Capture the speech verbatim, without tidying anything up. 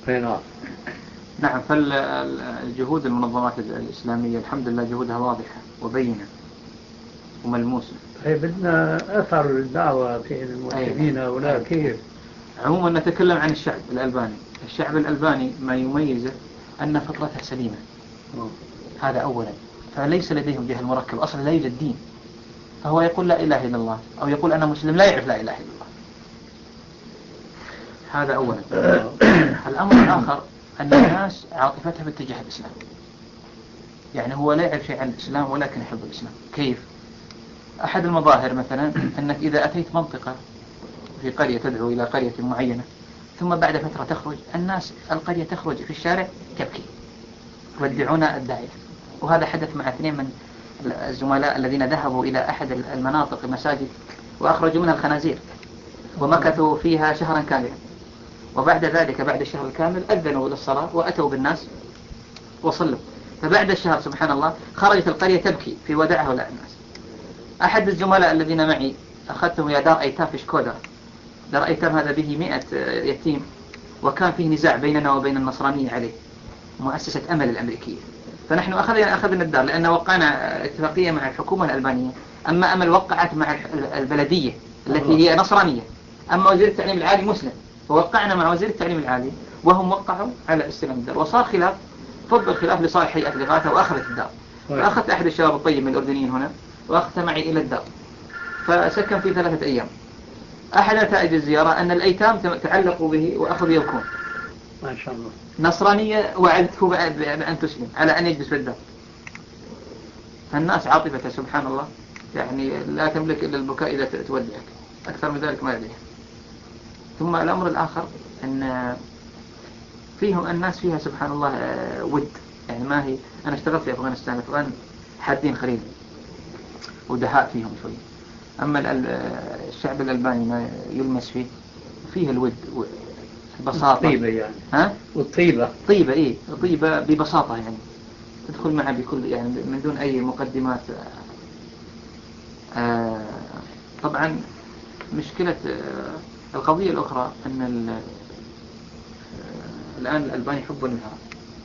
نعم. نعم. فالجهود المنظمات الإسلامية الحمد لله جهودها واضحة وبينة وملموسة. هي بدنا أثر الدعوة في المسلمين هؤلاء كيف؟ عموما نتكلم عن الشعب الألباني. الشعب الألباني ما يميزه أن فطرته سليمة. أوه. هذا أولا. فليس لديهم جهل مركب، أصلا لا يوجد دين. فهو يقول لا إله إلا الله أو يقول أنا مسلم لا يعرف لا إله إلا الله. هذا أولا. الأمر الآخر أن الناس عاطفتها باتجاه الإسلام. يعني هو لا يعرف شيء عن الإسلام ولكن يحب الإسلام. كيف؟ أحد المظاهر مثلا أنك إذا أتيت منطقة في قرية تدعو إلى قرية معينة ثم بعد فترة تخرج الناس القرية تخرج في الشارع تبكي يودعون الداعية. وهذا حدث مع اثنين من الزملاء الذين ذهبوا إلى أحد المناطق المساجد وأخرجوا منها الخنازير ومكثوا فيها شهرا كاملا، وبعد ذلك بعد الشهر الكامل أذنوا للصلاة وأتوا بالناس وصلوا. فبعد الشهر سبحان الله خرجت القرية تبكي في وداع هؤلاء الناس. أحد الزملاء الذين معي أخذتهم إلى دار أيتام في شكودر. دار أيتام هذا به مئة يتيم، وكان فيه نزاع بيننا وبين النصرانية عليه، مؤسسة أمل الأمريكية. فنحن أخذنا أخذنا الدار لأن وقعنا اتفاقية مع الحكومة الألبانية. أما أمل وقعت مع البلدية التي هي نصرانية، أما وزير التعليم العالي مسلم، فوقعنا مع وزير التعليم العالي وهم وقعوا على استلام الدار، وصار خلاف فضل الخلاف لصالح هيئة الإغاثة وأخذت الدار. فأخذت أحد الشباب الطيب من الأردنيين هنا وأخذت معي إلى الدار، فسكن في ثلاثة أيام. أحد نتائج الزيارة أن الأيتام تعلقوا به وأخذوا يبكون. ما شاء الله. نصرانية وعدته بأن تسلم على أن يجلس في الدار. فالناس عاطفة سبحان الله يعني لا تملك إلا البكاء إذا تودعك، أكثر من ذلك ما يدريها. ثم الأمر الآخر أن فيهم الناس فيها سبحان الله ود. يعني ما هي أنا اشتغلت في أفغانستان. الأفغان حادين خليل ودهاء فيهم شوي. أما الشعب الألباني ما يلمس فيه فيه الود البساطة. طيبة يعني. ها؟ والطيبة. طيبة إيه طيبة ببساطة يعني تدخل معه بكل يعني من دون أي مقدمات. آه طبعا مشكلة آه القضية الأخرى أن الآن الألباني يحبون الهرم.